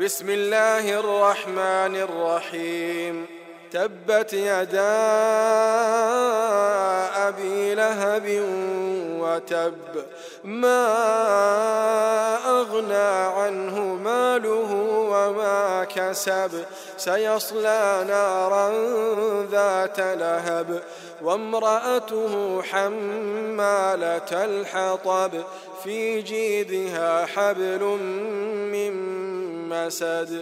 بسم الله الرحمن الرحيم. تبت يدا أبي لهب وتب، ما أغنى عنه ماله وما كسب، سيصلى نارا ذات لهب، وامرأته حمالة الحطب، في جيدها حبل من مسد.